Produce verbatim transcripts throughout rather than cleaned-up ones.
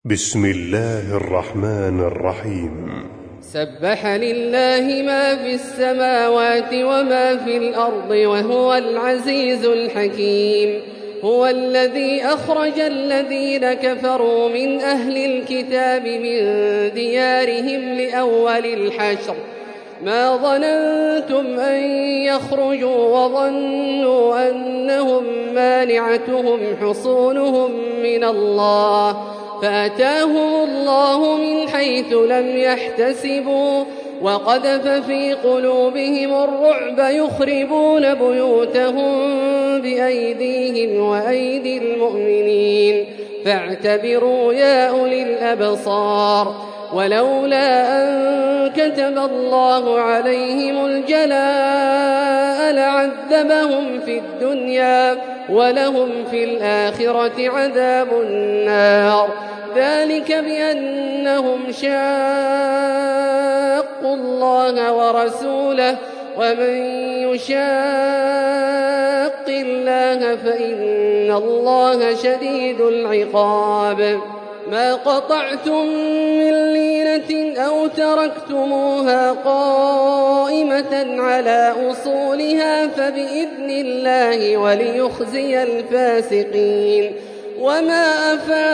بسم الله الرحمن الرحيم. سبح لله ما في السماوات وما في الأرض وهو العزيز الحكيم. هو الذي أخرج الذين كفروا من أهل الكتاب من ديارهم لأول الحشر ما ظننتم أن يخرجوا وظنوا أنهم مانعتهم حصونهم من الله فأتاهم الله من حيث لم يحتسبوا وقذف في قلوبهم الرعب يخربون بيوتهم بأيديهم وأيدي المؤمنين فاعتبروا يا أولي الأبصار. ولولا أن كتب الله عليهم الجلاء لعذبهم في الدنيا ولهم في الآخرة عذاب النار. ذلك بأنهم شاقوا الله ورسوله ومن يشاق الله فإن الله شديد العقاب. ما قطعتم من لينة أو تركتموها قائمة على أصولها فبإذن الله وليخزي الفاسقين. وما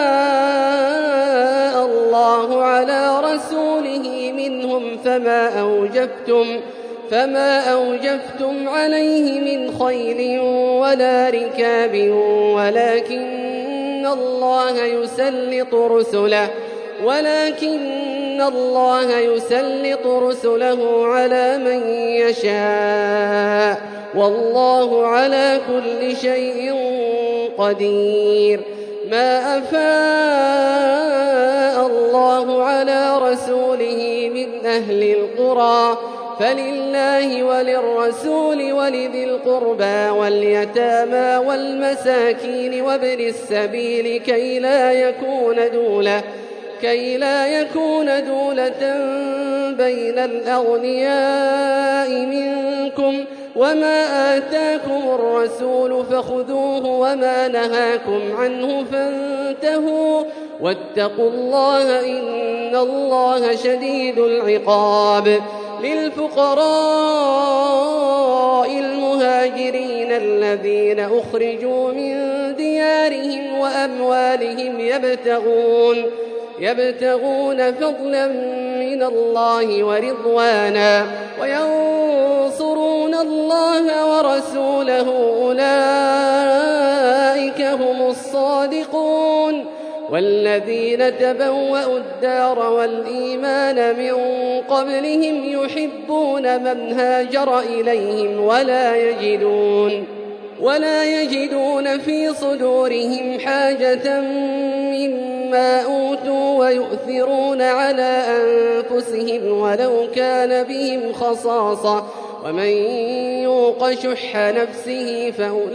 أفاء الله على رسوله منهم فما أوجفتم فما أوجفتم عليه من خيل ولا ركاب ولكن الله يسلط رسله ولكن الله يسلط رسله على من يشاء والله على كل شيء قدير. ما أفاء الله على رسوله من أهل القرى فلله وللرسول ولذي القربى واليتامى والمساكين وابن السبيل كي لا يكون دولة كي لا يكون دولة بين الأغنياء منكم. وما آتاكم الرسول فخذوه وما نهاكم عنه فانتهوا واتقوا الله إن الله شديد العقاب. للفقراء المهاجرين الذين أخرجوا من ديارهم وأموالهم يبتغون يبتغون فضلا من الله ورضوانا وينصرون الله ورسوله أولئك هم الصادقون. والذين تبوأوا الدار والإيمان من قبلهم يحبون من هاجر إليهم ولا يجدون ولا يجدون في صدورهم حاجة مما أوتوا ويؤثرون على أنفسهم ولو كان بهم خصاصة ومن يوق شح نفسه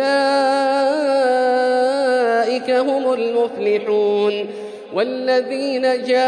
فأولئك هم المفلحون. والذين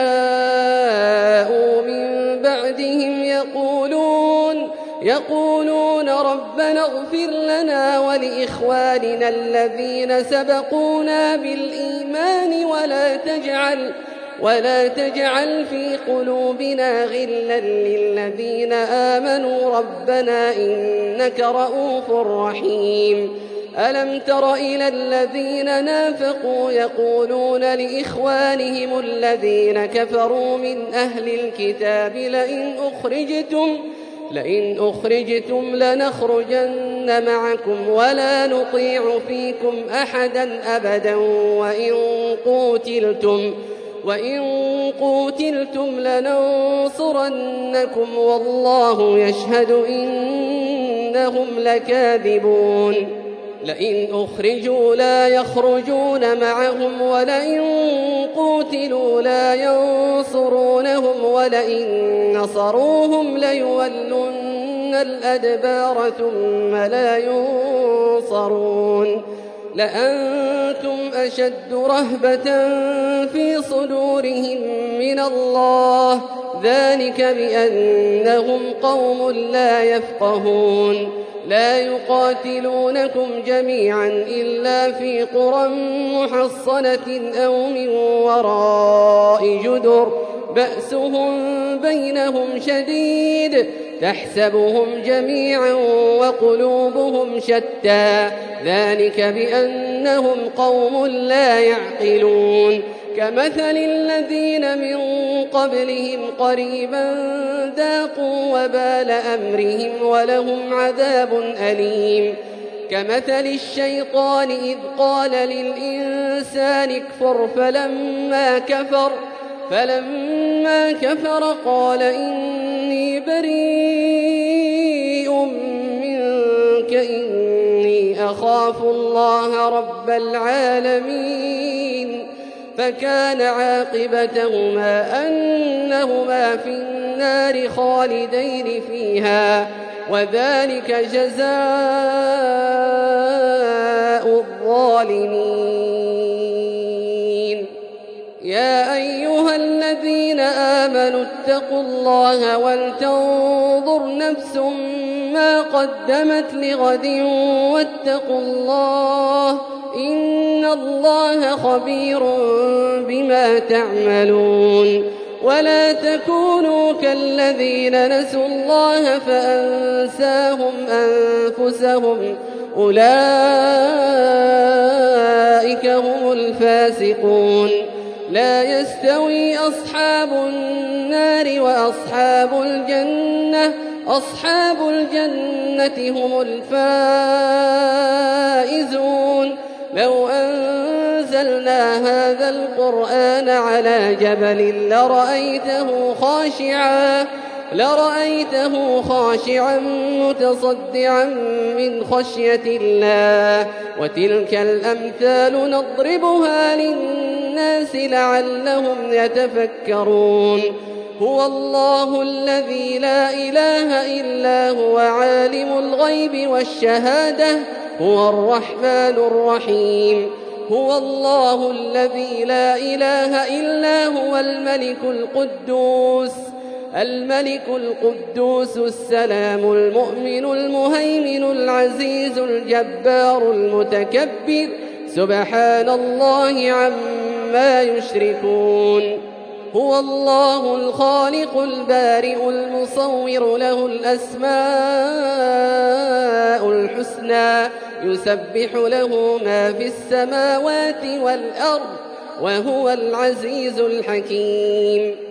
جاءوا من بعدهم يقولون يقولون ربنا اغفر لنا ولإخواننا الذين سبقونا بالإيمان ولا تجعل ولا تجعل في قلوبنا غلا للذين آمنوا ربنا إنك رؤوف رحيم. ألم تر إلى الذين نافقوا يقولون لإخوانهم الذين كفروا من أهل الكتاب لئن أخرجتم لئن أخرجتم لنخرجن معكم ولا نطيع فيكم أحدا أبدا وإن قوتلتم وإن قوتلتم لننصرنكم والله يشهد إنهم لكاذبون. لئن أخرجوا لا يخرجون معهم ولئن قوتلوا لا ينصرونهم ولئن نصروهم ليولن الأدبار ثم لا ينصرون. لأنتم أشد رهبة في صدورهم من الله ذلك بأنهم قوم لا يفقهون. لا يقاتلونكم جميعا إلا في قرى محصنة أو من وراء جدر بأسهم بينهم شديد تحسبهم جميعا وقلوبهم شتى ذلك بأنهم قوم لا يعقلون كمثل الذين من قبلهم قريبا ذاقوا وبال أمرهم ولهم عذاب أليم كمثل الشيطان إذ قال للإنسان اكفر فلما كفر فلما كفر قال إني بريء منك إني أخاف الله رب العالمين فكان عاقبتهما أنهما في النار خالدين فيها وذلك جزاء الظالمين يا أيها الذين آمنوا اتقوا الله ولتنظر نفس ما قدمت لغد واتقوا الله إن الله خبير بما تعملون ولا تكونوا كالذين نسوا الله فأنساهم أنفسهم أولئك هم الفاسقون لا يستوي أصحاب النار وأصحاب الجنة أصحاب الجنة هم الفائزون لو أنزلنا هذا القرآن على جبل لرأيته خاشعا لرأيته خاشعا متصدعا من خشية الله وتلك الأمثال نضربها للناس لعلهم يتفكرون هو الله الذي لا إله إلا هو عالم الغيب والشهادة هو الرحمن الرحيم هو الله الذي لا إله إلا هو الملك القدوس الملك القدوس السلام المؤمن المهيمن العزيز الجبار المتكبر سبحان الله عما يشركون هو الله الخالق البارئ المصور له الأسماء الحسنى يسبح له ما في السماوات والأرض وهو العزيز الحكيم